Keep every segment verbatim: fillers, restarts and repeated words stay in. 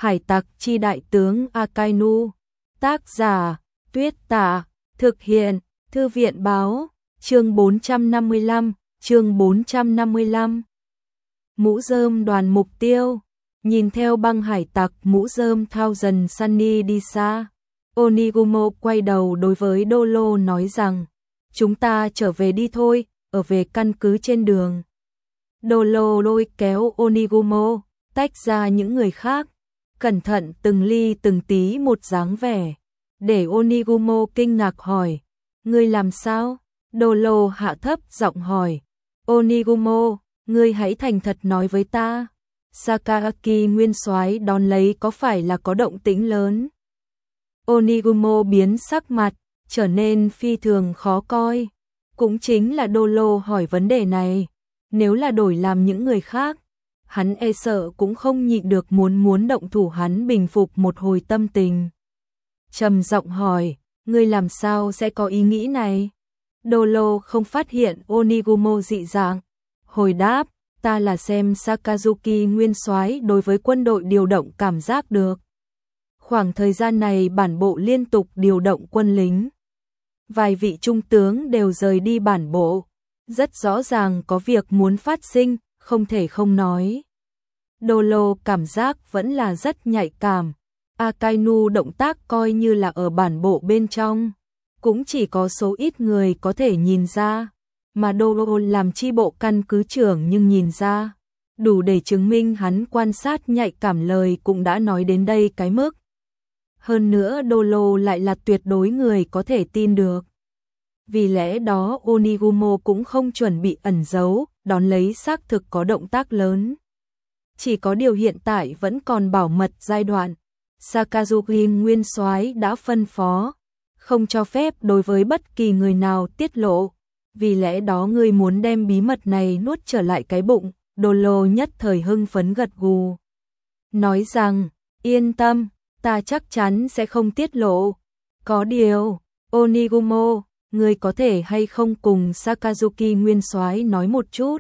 Hải tặc chi đại tướng Akainu. Tác giả Tuyết Tả. Thực hiện Thư viện báo. Chương bốn trăm năm mươi lăm. Chương bốn trăm năm mươi lăm. Mũ rơm đoàn mục tiêu. Nhìn theo băng hải tặc mũ rơm Thousand Sunny đi xa, Onigumo quay đầu đối với Dolo nói rằng, chúng ta trở về đi thôi, ở về căn cứ trên đường. Dolo lôi kéo Onigumo, tách ra những người khác, cẩn thận từng ly từng tí một dáng vẻ, để Onigumo kinh ngạc hỏi, ngươi làm sao? Dolo hạ thấp giọng hỏi, Onigumo, ngươi hãy thành thật nói với ta. Sakaki nguyên soái đón lấy có phải là có động tĩnh lớn? Onigumo biến sắc mặt, trở nên phi thường khó coi. Cũng chính là Dolo hỏi vấn đề này. Nếu là đổi làm những người khác, hắn e sợ cũng không nhịn được muốn muốn động thủ hắn bình phục một hồi tâm tình. Trầm giọng hỏi, ngươi làm sao sẽ có ý nghĩ này? Dolo không phát hiện Onigumo dị dạng. Hồi đáp, ta là xem Sakazuki nguyên soái đối với quân đội điều động cảm giác được. Khoảng thời gian này bản bộ liên tục điều động quân lính. Vài vị trung tướng đều rời đi bản bộ. Rất rõ ràng có việc muốn phát sinh, không thể không nói. Dolo cảm giác vẫn là rất nhạy cảm. Akainu động tác coi như là ở bản bộ bên trong. Cũng chỉ có số ít người có thể nhìn ra. Mà Dolo làm chi bộ căn cứ trưởng nhưng nhìn ra, đủ để chứng minh hắn quan sát nhạy cảm lời cũng đã nói đến đây cái mức. Hơn nữa Dolo lại là tuyệt đối người có thể tin được. Vì lẽ đó Onigumo cũng không chuẩn bị ẩn giấu, đón lấy xác thực có động tác lớn. Chỉ có điều hiện tại vẫn còn bảo mật giai đoạn. Sakazuki nguyên soái đã phân phó, không cho phép đối với bất kỳ người nào tiết lộ. Vì lẽ đó ngươi muốn đem bí mật này nuốt trở lại cái bụng. Dolo nhất thời hưng phấn gật gù, nói rằng, yên tâm, ta chắc chắn sẽ không tiết lộ. Có điều, Onigumo, ngươi có thể hay không cùng Sakazuki nguyên soái nói một chút?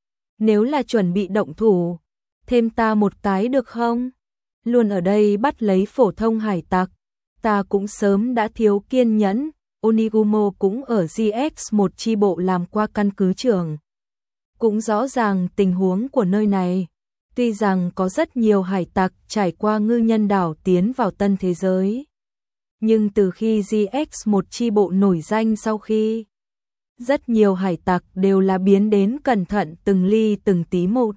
Nếu là chuẩn bị động thủ, thêm ta một cái được không? Luôn ở đây bắt lấy phổ thông hải tặc, ta cũng sớm đã thiếu kiên nhẫn. Onigumo cũng ở giê ích một chi bộ làm qua căn cứ trưởng. Cũng rõ ràng tình huống của nơi này. Tuy rằng có rất nhiều hải tặc trải qua ngư nhân đảo tiến vào tân thế giới. Nhưng từ khi giê ích một chi bộ nổi danh sau khi, rất nhiều hải tặc đều là biến đến cẩn thận từng ly từng tí một.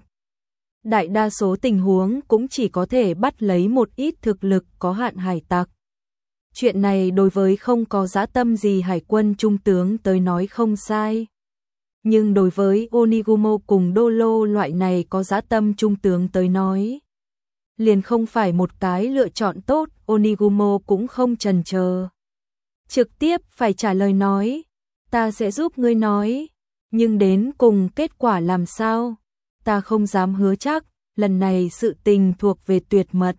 Đại đa số tình huống cũng chỉ có thể bắt lấy một ít thực lực có hạn hải tặc. Chuyện này đối với không có dã tâm gì hải quân trung tướng tới nói không sai. Nhưng đối với Onigumo cùng Dolo loại này có dã tâm trung tướng tới nói, liền không phải một cái lựa chọn tốt. Onigumo cũng không chần chờ, trực tiếp phải trả lời nói, ta sẽ giúp ngươi nói, nhưng đến cùng kết quả làm sao, ta không dám hứa chắc, lần này sự tình thuộc về tuyệt mật.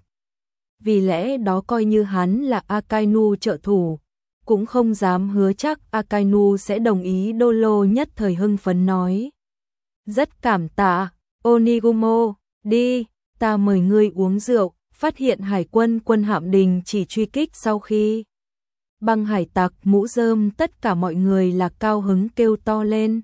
Vì lẽ đó coi như hắn là Akainu trợ thủ, cũng không dám hứa chắc Akainu sẽ đồng ý. Dolo nhất thời hưng phấn nói, rất cảm tạ, Onigumo, đi, ta mời ngươi uống rượu. Phát hiện hải quân quân hạm đình chỉ truy kích sau khi băng hải tặc mũ rơm, tất cả mọi người là cao hứng kêu to lên.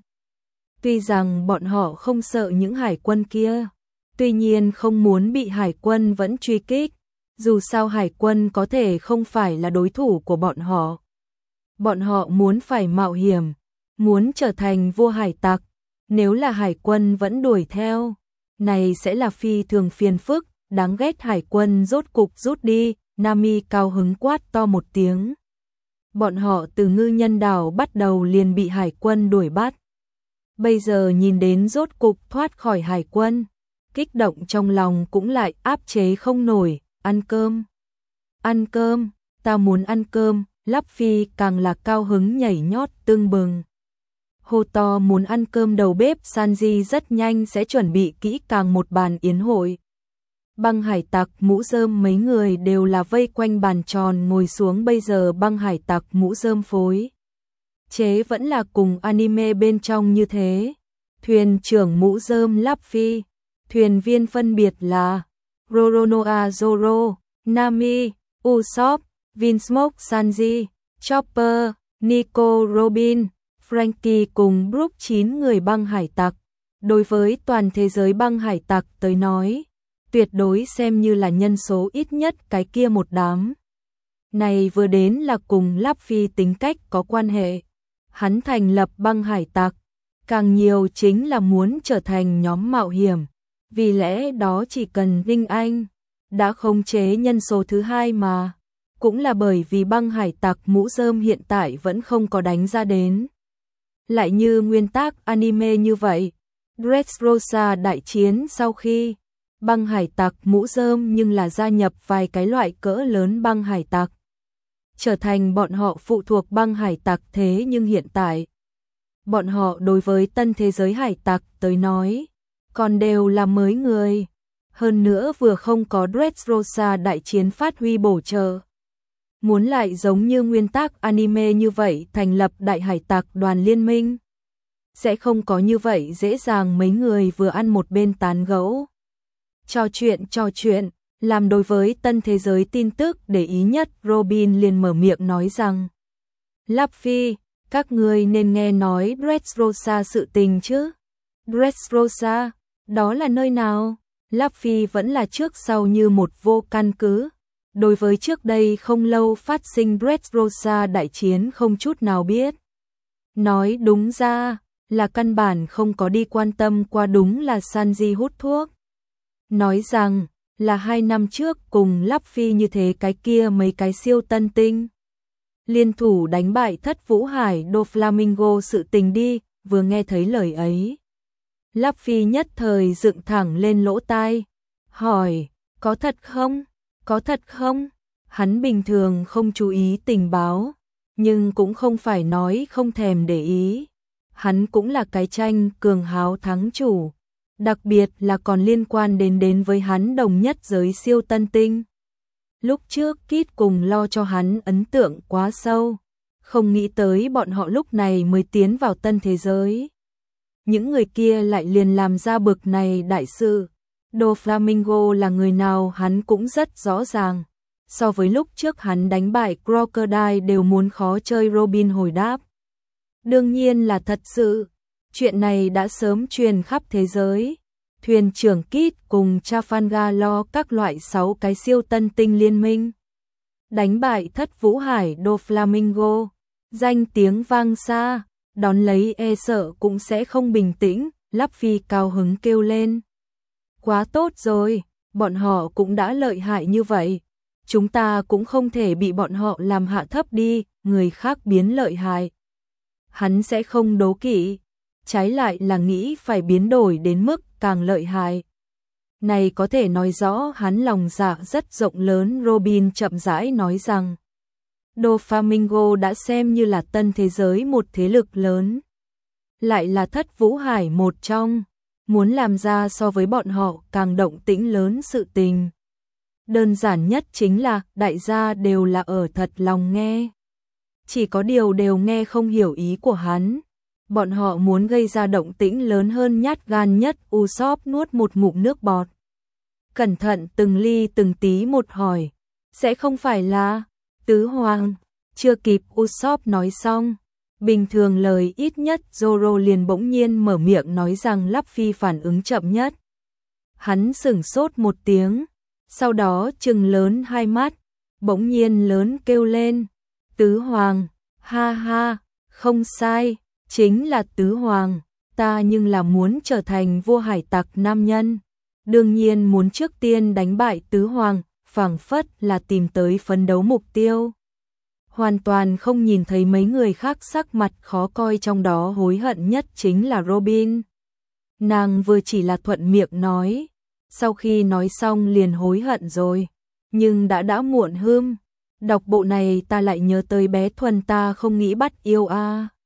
Tuy rằng bọn họ không sợ những hải quân kia, tuy nhiên không muốn bị hải quân vẫn truy kích. Dù sao hải quân có thể không phải là đối thủ của bọn họ. Bọn họ muốn phải mạo hiểm, muốn trở thành vua hải tặc. Nếu là hải quân vẫn đuổi theo, này sẽ là phi thường phiền phức. Đáng ghét hải quân rốt cục rút đi. Nami cao hứng quát to một tiếng. Bọn họ từ ngư nhân đảo bắt đầu liền bị hải quân đuổi bắt. Bây giờ nhìn đến rốt cục thoát khỏi hải quân, kích động trong lòng cũng lại áp chế không nổi. Ăn cơm, ăn cơm, ta muốn ăn cơm. Luffy càng là cao hứng nhảy nhót tưng bừng. Hô to muốn ăn cơm. Đầu bếp Sanji rất nhanh sẽ chuẩn bị kỹ càng một bàn yến hội. Băng hải tặc mũ rơm mấy người đều là vây quanh bàn tròn ngồi xuống. Bây giờ băng hải tặc mũ rơm phối chế vẫn là cùng anime bên trong như thế. Thuyền trưởng mũ rơm Luffy, thuyền viên phân biệt là Roronoa Zoro, Nami, Usopp, Vinsmoke Sanji, Chopper, Nico Robin, Franky cùng Brook chín người băng hải tặc. Đối với toàn thế giới băng hải tặc tới nói, tuyệt đối xem như là nhân số ít nhất cái kia một đám. Này vừa đến là cùng Luffy tính cách có quan hệ. Hắn thành lập băng hải tặc, càng nhiều chính là muốn trở thành nhóm mạo hiểm. Vì lẽ đó chỉ cần Vinh Anh đã khống chế nhân số thứ hai mà. Cũng là bởi vì băng hải tặc mũ rơm hiện tại vẫn không có đánh ra đến. Lại như nguyên tác anime như vậy, Dressrosa đại chiến sau khi băng hải tặc mũ rơm nhưng là gia nhập vài cái loại cỡ lớn băng hải tặc. Trở thành bọn họ phụ thuộc băng hải tặc, thế nhưng hiện tại bọn họ đối với tân thế giới hải tặc tới nói còn đều là mới người. Hơn nữa vừa không có Dressrosa đại chiến phát huy bổ trợ. Muốn lại giống như nguyên tác anime như vậy thành lập đại hải tặc đoàn liên minh. Sẽ không có như vậy dễ dàng mấy người vừa ăn một bên tán gẫu. Trò chuyện trò chuyện, làm đối với tân thế giới tin tức để ý nhất Robin liền mở miệng nói rằng Luffy, các người nên nghe nói Dressrosa sự tình chứ. Dressrosa, đó là nơi nào? Luffy vẫn là trước sau như một vô căn cứ. Đối với trước đây không lâu phát sinh Dressrosa đại chiến không chút nào biết. Nói đúng ra là căn bản không có đi quan tâm qua, đúng là Sanji hút thuốc. Nói rằng là hai năm trước cùng Luffy như thế cái kia mấy cái siêu tân tinh. Liên thủ đánh bại Thất Vũ Hải Doflamingo sự tình đi, vừa nghe thấy lời ấy. Luffy nhất thời dựng thẳng lên lỗ tai, hỏi, có thật không? Có thật không? Hắn bình thường không chú ý tình báo, nhưng cũng không phải nói không thèm để ý. Hắn cũng là cái tranh cường háo thắng chủ, đặc biệt là còn liên quan đến đến với hắn đồng nhất giới siêu tân tinh. Lúc trước Kid cùng lo cho hắn ấn tượng quá sâu, không nghĩ tới bọn họ lúc này mới tiến vào tân thế giới. Những người kia lại liền làm ra bực này đại sự. Doflamingo là người nào hắn cũng rất rõ ràng. So với lúc trước hắn đánh bại Crocodile đều muốn khó chơi, Robin hồi đáp. Đương nhiên là thật sự. Chuyện này đã sớm truyền khắp thế giới. Thuyền trưởng Kid cùng Trafalgar lo các loại sáu cái siêu tân tinh liên minh. Đánh bại Thất Vũ Hải Doflamingo. Danh tiếng vang xa. Đón lấy e sợ cũng sẽ không bình tĩnh. Luffy cao hứng kêu lên. Quá tốt rồi, bọn họ cũng đã lợi hại như vậy. Chúng ta cũng không thể bị bọn họ làm hạ thấp đi, người khác biến lợi hại. Hắn sẽ không đố kỵ, trái lại là nghĩ phải biến đổi đến mức càng lợi hại. Này có thể nói rõ hắn lòng dạ rất rộng lớn, Robin chậm rãi nói rằng. Doflamingo đã xem như là tân thế giới một thế lực lớn. Lại là Thất Vũ Hải một trong. Muốn làm ra so với bọn họ càng động tĩnh lớn sự tình. Đơn giản nhất chính là đại gia đều là ở thật lòng nghe. Chỉ có điều đều nghe không hiểu ý của hắn. Bọn họ muốn gây ra động tĩnh lớn hơn, nhát gan nhất Usopp nuốt một ngụm nước bọt. Cẩn thận từng ly từng tí một hỏi. Sẽ không phải là Tứ Hoàng. Chưa kịp Usopp nói xong. Bình thường lời ít nhất Zoro liền bỗng nhiên mở miệng nói rằng Luffy phản ứng chậm nhất. Hắn sửng sốt một tiếng, sau đó trừng lớn hai mắt, bỗng nhiên lớn kêu lên. Tứ Hoàng, ha ha, không sai, chính là Tứ Hoàng, ta nhưng là muốn trở thành vua hải tặc nam nhân. Đương nhiên muốn trước tiên đánh bại Tứ Hoàng, phảng phất là tìm tới phấn đấu mục tiêu. Hoàn toàn không nhìn thấy mấy người khác sắc mặt khó coi, trong đó hối hận nhất chính là Robin. Nàng vừa chỉ là thuận miệng nói, sau khi nói xong liền hối hận rồi, nhưng đã đã muộn hưm. Đọc bộ này ta lại nhớ tới bé Thuần, ta không nghĩ bắt yêu a.